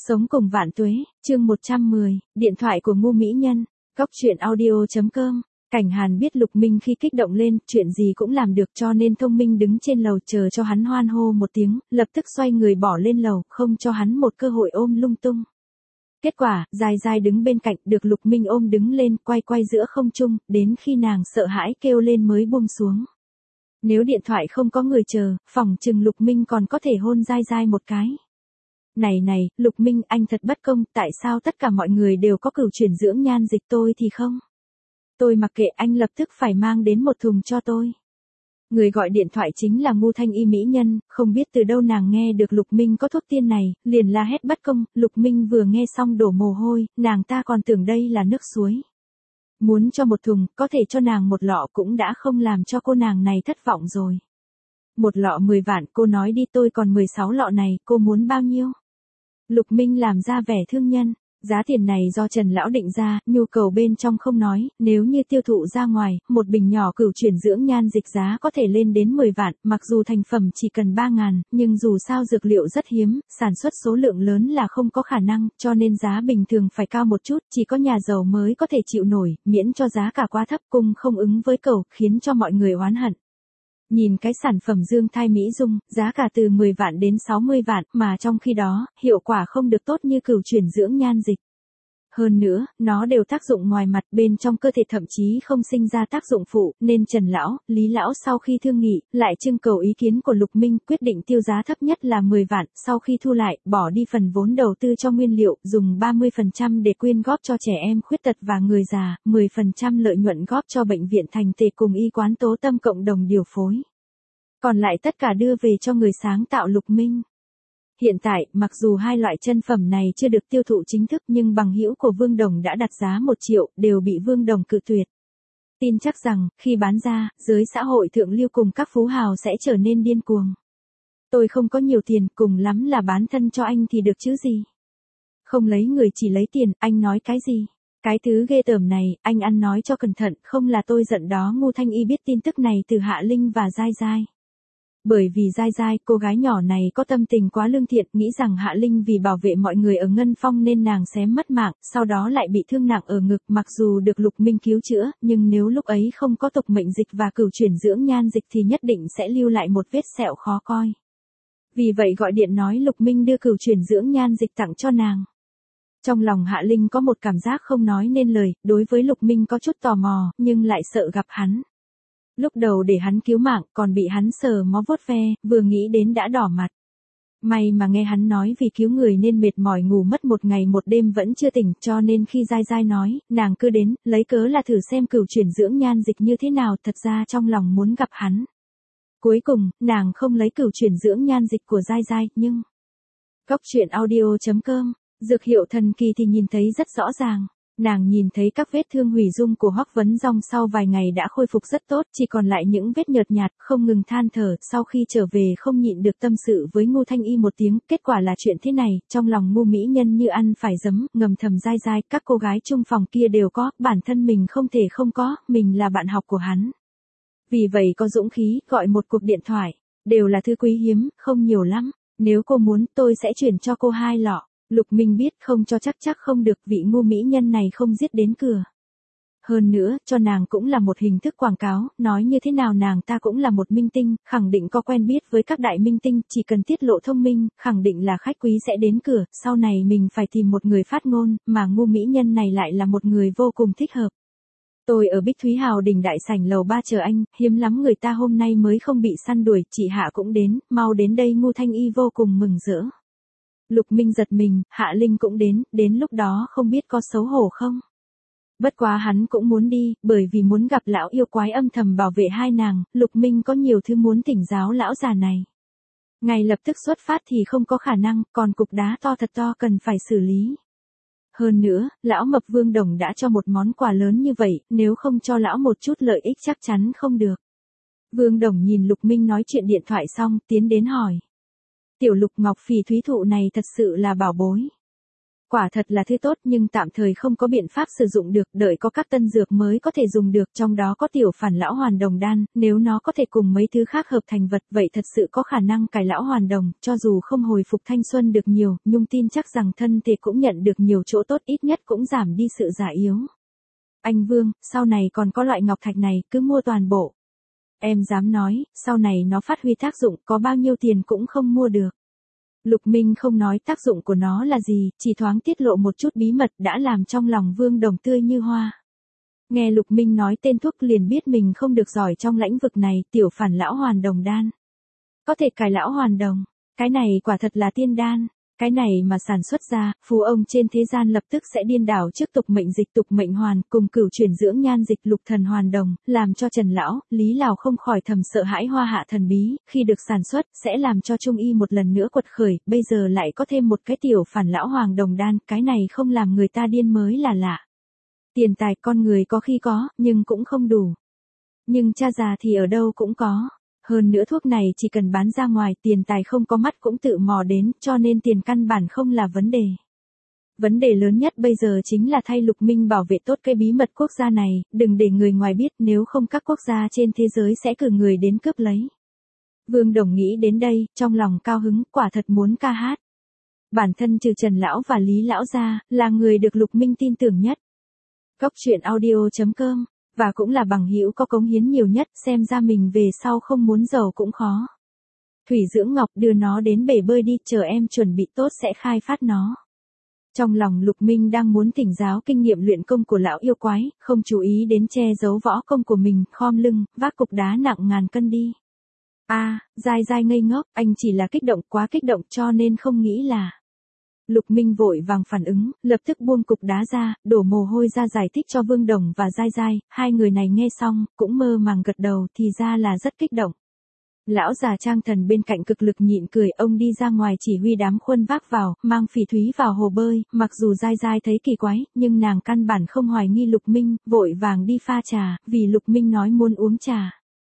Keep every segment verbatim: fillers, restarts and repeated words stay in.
Sống cùng vạn tuế, chương một trăm mười, điện thoại của ngu mỹ nhân, góc truyện audio chấm com. Cảnh Hàn biết Lục Minh khi kích động lên, chuyện gì cũng làm được cho nên thông minh đứng trên lầu chờ cho hắn hoan hô một tiếng, lập tức xoay người bỏ lên lầu, không cho hắn một cơ hội ôm lung tung. Kết quả, Giai Giai đứng bên cạnh, được Lục Minh ôm đứng lên, quay quay giữa không trung, đến khi nàng sợ hãi kêu lên mới buông xuống. Nếu điện thoại không có người chờ, phỏng chừng Lục Minh còn có thể hôn Giai Giai một cái. Này này, Lục Minh, anh thật bất công, tại sao tất cả mọi người đều có cửu chuyển dưỡng nhan dịch tôi thì không? Tôi mặc kệ, anh lập tức phải mang đến một thùng cho tôi. Người gọi điện thoại chính là Ngu Thanh Y mỹ nhân, không biết từ đâu nàng nghe được Lục Minh có thuốc tiên này, liền la hét bất công. Lục Minh vừa nghe xong đổ mồ hôi, nàng ta còn tưởng đây là nước suối. Muốn cho một thùng, có thể cho nàng một lọ cũng đã không làm cho cô nàng này thất vọng rồi. Một lọ mười vạn, cô nói đi, tôi còn mười sáu lọ này, cô muốn bao nhiêu? Lục Minh làm ra vẻ thương nhân, giá tiền này do Trần Lão định ra, nhu cầu bên trong không nói, nếu như tiêu thụ ra ngoài, một bình nhỏ cửu chuyển dưỡng nhan dịch giá có thể lên đến mười vạn, mặc dù thành phẩm chỉ cần ba ngàn, nhưng dù sao dược liệu rất hiếm, sản xuất số lượng lớn là không có khả năng, cho nên giá bình thường phải cao một chút, chỉ có nhà giàu mới có thể chịu nổi, miễn cho giá cả quá thấp, cung không ứng với cầu, khiến cho mọi người oán hận. Nhìn cái sản phẩm dương thai mỹ dung, giá cả từ mười vạn đến sáu mươi vạn, mà trong khi đó, hiệu quả không được tốt như cửu chuyển dưỡng nhan dịch. Hơn nữa, nó đều tác dụng ngoài mặt, bên trong cơ thể thậm chí không sinh ra tác dụng phụ, nên Trần Lão, Lý Lão sau khi thương nghị, lại trưng cầu ý kiến của Lục Minh, quyết định tiêu giá thấp nhất là mười vạn, sau khi thu lại, bỏ đi phần vốn đầu tư cho nguyên liệu, dùng ba mươi phần trăm để quyên góp cho trẻ em khuyết tật và người già, mười phần trăm lợi nhuận góp cho bệnh viện Thành Tề cùng y quán Tố Tâm cộng đồng điều phối. Còn lại tất cả đưa về cho người sáng tạo Lục Minh. Hiện tại, mặc dù hai loại chân phẩm này chưa được tiêu thụ chính thức nhưng bằng hữu của Vương Đồng đã đặt giá một triệu, đều bị Vương Đồng cự tuyệt. Tin chắc rằng, khi bán ra, giới xã hội thượng lưu cùng các phú hào sẽ trở nên điên cuồng. Tôi không có nhiều tiền, cùng lắm là bán thân cho anh thì được chứ gì. Không lấy người chỉ lấy tiền, anh nói cái gì? Cái thứ ghê tởm này, anh ăn nói cho cẩn thận, không là tôi giận đó. Ngu Thanh Y biết tin tức này từ Hạ Linh và Giai Giai. Bởi vì Giai Giai, cô gái nhỏ này có tâm tình quá lương thiện, nghĩ rằng Hạ Linh vì bảo vệ mọi người ở Ngân Phong nên nàng xém mất mạng, sau đó lại bị thương nặng ở ngực, mặc dù được Lục Minh cứu chữa, nhưng nếu lúc ấy không có tục mệnh dịch và cửu chuyển dưỡng nhan dịch thì nhất định sẽ lưu lại một vết sẹo khó coi. Vì vậy gọi điện nói Lục Minh đưa cửu chuyển dưỡng nhan dịch tặng cho nàng. Trong lòng Hạ Linh có một cảm giác không nói nên lời, đối với Lục Minh có chút tò mò, nhưng lại sợ gặp hắn. Lúc đầu để hắn cứu mạng, còn bị hắn sờ mó vuốt ve, vừa nghĩ đến đã đỏ mặt. May mà nghe hắn nói vì cứu người nên mệt mỏi ngủ mất một ngày một đêm vẫn chưa tỉnh, cho nên khi Giai Giai nói, nàng cứ đến, lấy cớ là thử xem cửu chuyển dưỡng nhan dịch như thế nào, thật ra trong lòng muốn gặp hắn. Cuối cùng, nàng không lấy cửu chuyển dưỡng nhan dịch của Giai Giai, nhưng... Góc truyện audio chấm com, dược hiệu thần kỳ thì nhìn thấy rất rõ ràng. Nàng nhìn thấy các vết thương hủy dung của Hoắc Vấn Dong sau vài ngày đã khôi phục rất tốt, chỉ còn lại những vết nhợt nhạt, không ngừng than thở, sau khi trở về không nhịn được tâm sự với Ngu Thanh Y một tiếng, kết quả là chuyện thế này, trong lòng Ngu mỹ nhân như ăn phải giấm, ngầm thầm Giai Giai, các cô gái chung phòng kia đều có, bản thân mình không thể không có, mình là bạn học của hắn. Vì vậy có dũng khí, gọi một cuộc điện thoại, đều là thứ quý hiếm, không nhiều lắm, nếu cô muốn tôi sẽ chuyển cho cô hai lọ. Lục Minh biết không cho chắc chắc không được, vị ngu mỹ nhân này không giết đến cửa. Hơn nữa, cho nàng cũng là một hình thức quảng cáo, nói như thế nào nàng ta cũng là một minh tinh, khẳng định có quen biết với các đại minh tinh, chỉ cần tiết lộ thông minh, khẳng định là khách quý sẽ đến cửa, sau này mình phải tìm một người phát ngôn, mà ngu mỹ nhân này lại là một người vô cùng thích hợp. Tôi ở Bích Thúy Hào Đình đại sảnh lầu ba chờ anh, hiếm lắm người ta hôm nay mới không bị săn đuổi, chị Hạ cũng đến, mau đến đây. Ngu Thanh Y vô cùng mừng rỡ. Lục Minh giật mình, Hạ Linh cũng đến, đến lúc đó không biết có xấu hổ không? Bất quá hắn cũng muốn đi, bởi vì muốn gặp lão yêu quái âm thầm bảo vệ hai nàng, Lục Minh có nhiều thứ muốn thỉnh giáo lão già này. Ngay lập tức xuất phát thì không có khả năng, còn cục đá to thật to cần phải xử lý. Hơn nữa, lão mập Vương Đồng đã cho một món quà lớn như vậy, nếu không cho lão một chút lợi ích chắc chắn không được. Vương Đồng nhìn Lục Minh nói chuyện điện thoại xong, tiến đến hỏi. Tiểu Lục Ngọc phỉ thúy thụ này thật sự là bảo bối. Quả thật là thứ tốt nhưng tạm thời không có biện pháp sử dụng được, đợi có các tân dược mới có thể dùng được, trong đó có tiểu phản lão hoàn đồng đan, nếu nó có thể cùng mấy thứ khác hợp thành vật vậy thật sự có khả năng cải lão hoàn đồng, cho dù không hồi phục thanh xuân được nhiều, Nhung tin chắc rằng thân thể cũng nhận được nhiều chỗ tốt, ít nhất cũng giảm đi sự già yếu. Anh Vương, sau này còn có loại ngọc thạch này, cứ mua toàn bộ. Em dám nói, sau này nó phát huy tác dụng, có bao nhiêu tiền cũng không mua được. Lục Minh không nói tác dụng của nó là gì, chỉ thoáng tiết lộ một chút bí mật đã làm trong lòng Vương Đồng tươi như hoa. Nghe Lục Minh nói tên thuốc liền biết mình không được giỏi trong lĩnh vực này, tiểu phản lão hoàn đồng đan. Có thể cải lão hoàn đồng, cái này quả thật là tiên đan. Cái này mà sản xuất ra, phú ông trên thế gian lập tức sẽ điên đảo trước tục mệnh dịch tục mệnh hoàn, cùng cửu chuyển dưỡng nhan dịch lục thần hoàn đồng, làm cho Trần Lão, Lý Lão không khỏi thầm sợ hãi hoa hạ thần bí, khi được sản xuất, sẽ làm cho Trung Y một lần nữa quật khởi, bây giờ lại có thêm một cái tiểu phản lão hoàng đồng đan, cái này không làm người ta điên mới là lạ. Tiền tài con người có khi có, nhưng cũng không đủ. Nhưng cha già thì ở đâu cũng có. Hơn nữa thuốc này chỉ cần bán ra ngoài, tiền tài không có mắt cũng tự mò đến, cho nên tiền căn bản không là vấn đề. Vấn đề lớn nhất bây giờ chính là thay Lục Minh bảo vệ tốt cái bí mật quốc gia này, đừng để người ngoài biết, nếu không các quốc gia trên thế giới sẽ cử người đến cướp lấy. Vương Đồng nghĩ đến đây, trong lòng cao hứng, quả thật muốn ca hát. Bản thân trừ Trần Lão và Lý Lão ra, là người được Lục Minh tin tưởng nhất. Cốc truyện audio chấm com và cũng là bằng hữu có cống hiến nhiều nhất, xem ra mình về sau không muốn giàu cũng khó. Thủy Dưỡng Ngọc đưa nó đến bể bơi đi, chờ em chuẩn bị tốt sẽ khai phát nó. Trong lòng Lục Minh đang muốn thỉnh giáo kinh nghiệm luyện công của lão yêu quái, không chú ý đến che giấu võ công của mình, khom lưng, vác cục đá nặng ngàn cân đi. A, à, dai dai ngây ngốc, anh chỉ là kích động, quá kích động cho nên không nghĩ là. Lục Minh vội vàng phản ứng, lập tức buông cục đá ra, đổ mồ hôi ra giải thích cho Vương Đồng và Giai Giai, hai người này nghe xong, cũng mơ màng gật đầu, thì ra là rất kích động. Lão già Trang Thần bên cạnh cực lực nhịn cười, ông đi ra ngoài chỉ huy đám khuân vác vào, mang Phỉ Thúy vào hồ bơi, mặc dù Giai Giai thấy kỳ quái, nhưng nàng căn bản không hoài nghi Lục Minh, vội vàng đi pha trà, vì Lục Minh nói muốn uống trà.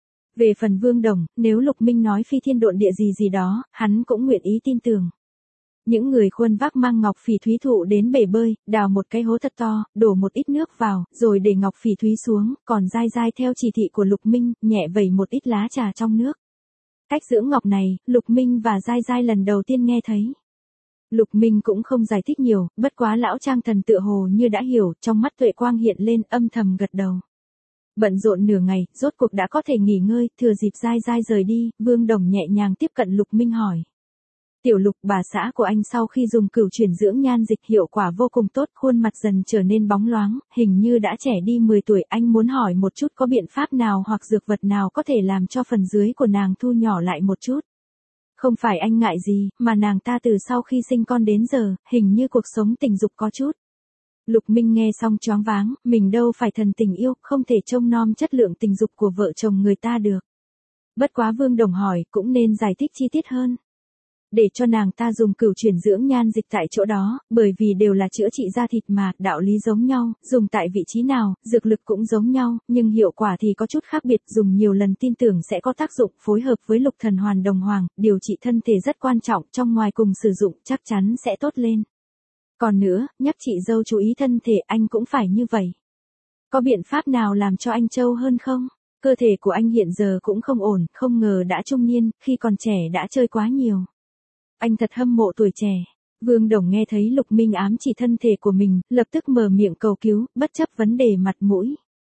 Về phần Vương Đồng, nếu Lục Minh nói phi thiên độn địa gì gì đó, hắn cũng nguyện ý tin tưởng. Những người khuân vác mang ngọc phỉ thúy thụ đến bể bơi, đào một cái hố thật to, đổ một ít nước vào, rồi để ngọc phỉ thúy xuống, còn Giai Giai theo chỉ thị của Lục Minh, nhẹ vẩy một ít lá trà trong nước. Cách dưỡng ngọc này, Lục Minh và Giai Giai lần đầu tiên nghe thấy. Lục Minh cũng không giải thích nhiều, bất quá lão Trang Thần tựa hồ như đã hiểu, trong mắt tuệ quang hiện lên, âm thầm gật đầu. Bận rộn nửa ngày, rốt cuộc đã có thể nghỉ ngơi, thừa dịp Giai Giai rời đi, Vương Đồng nhẹ nhàng tiếp cận Lục Minh hỏi. Tiểu Lục, bà xã của anh sau khi dùng cửu chuyển dưỡng nhan dịch hiệu quả vô cùng tốt, khuôn mặt dần trở nên bóng loáng, hình như đã trẻ đi mười tuổi, anh muốn hỏi một chút có biện pháp nào hoặc dược vật nào có thể làm cho phần dưới của nàng thu nhỏ lại một chút. Không phải anh ngại gì, mà nàng ta từ sau khi sinh con đến giờ, hình như cuộc sống tình dục có chút. Lục Minh nghe xong choáng váng, mình đâu phải thần tình yêu, không thể trông nom chất lượng tình dục của vợ chồng người ta được. Bất quá Vương Đồng hỏi, cũng nên giải thích chi tiết hơn. Để cho nàng ta dùng cửu chuyển dưỡng nhan dịch tại chỗ đó, bởi vì đều là chữa trị da thịt mà, đạo lý giống nhau, dùng tại vị trí nào, dược lực cũng giống nhau, nhưng hiệu quả thì có chút khác biệt, dùng nhiều lần tin tưởng sẽ có tác dụng, phối hợp với lục thần hoàn đồng hoàng, điều trị thân thể rất quan trọng, trong ngoài cùng sử dụng chắc chắn sẽ tốt lên. Còn nữa, nhắc chị dâu chú ý thân thể, anh cũng phải như vậy. Có biện pháp nào làm cho anh trâu hơn không? Cơ thể của anh hiện giờ cũng không ổn, không ngờ đã trung niên, khi còn trẻ đã chơi quá nhiều. Anh thật hâm mộ tuổi trẻ. Vương Đồng nghe thấy Lục Minh ám chỉ thân thể của mình, lập tức mở miệng cầu cứu, bất chấp vấn đề mặt mũi.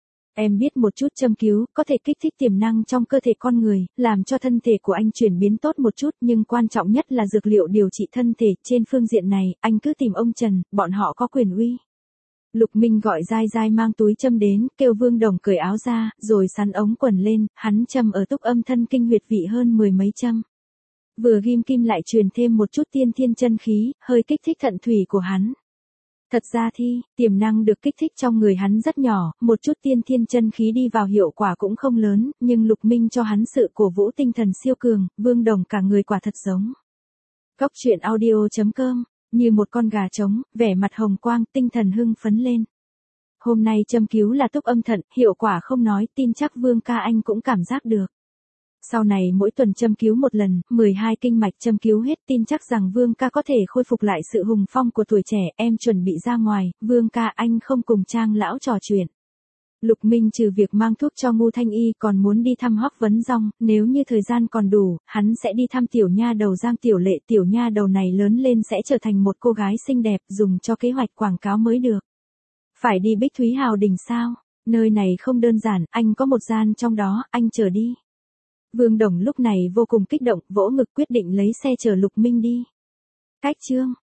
Em biết một chút châm cứu, có thể kích thích tiềm năng trong cơ thể con người, làm cho thân thể của anh chuyển biến tốt một chút, nhưng quan trọng nhất là dược liệu điều trị thân thể, trên phương diện này, anh cứ tìm ông Trần, bọn họ có quyền uy. Lục Minh gọi Giai Giai mang túi châm đến, kêu Vương Đồng cởi áo ra, rồi sắn ống quần lên, hắn châm ở túc âm thân kinh huyệt vị hơn mười mấy châm. Vừa ghim kim lại truyền thêm một chút tiên thiên chân khí, hơi kích thích thận thủy của hắn. Thật ra thì, tiềm năng được kích thích trong người hắn rất nhỏ, một chút tiên thiên chân khí đi vào hiệu quả cũng không lớn, nhưng Lục Minh cho hắn sự cổ vũ tinh thần siêu cường, Vương Đồng cả người quả thật giống. Cốc truyện audio chấm com, như một con gà trống, vẻ mặt hồng quang, tinh thần hưng phấn lên. Hôm nay châm cứu là túc âm thận, hiệu quả không nói, tin chắc Vương ca anh cũng cảm giác được. Sau này mỗi tuần châm cứu một lần, mười hai kinh mạch châm cứu hết, tin chắc rằng Vương ca có thể khôi phục lại sự hùng phong của tuổi trẻ. Em chuẩn bị ra ngoài, Vương ca anh không cùng Trang lão trò chuyện. Lục Minh trừ việc mang thuốc cho Ngô Thanh Y còn muốn đi thăm Hoắc Vấn Dong, nếu như thời gian còn đủ, hắn sẽ đi thăm tiểu nha đầu Giang Tiểu Lệ. Tiểu nha đầu này lớn lên sẽ trở thành một cô gái xinh đẹp, dùng cho kế hoạch quảng cáo mới được. Phải đi Bích Thúy Hào Đình sao? Nơi này không đơn giản, anh có một gian trong đó, anh chờ đi. Vương Đồng lúc này vô cùng kích động, vỗ ngực quyết định lấy xe chở Lục Minh đi. Cách chương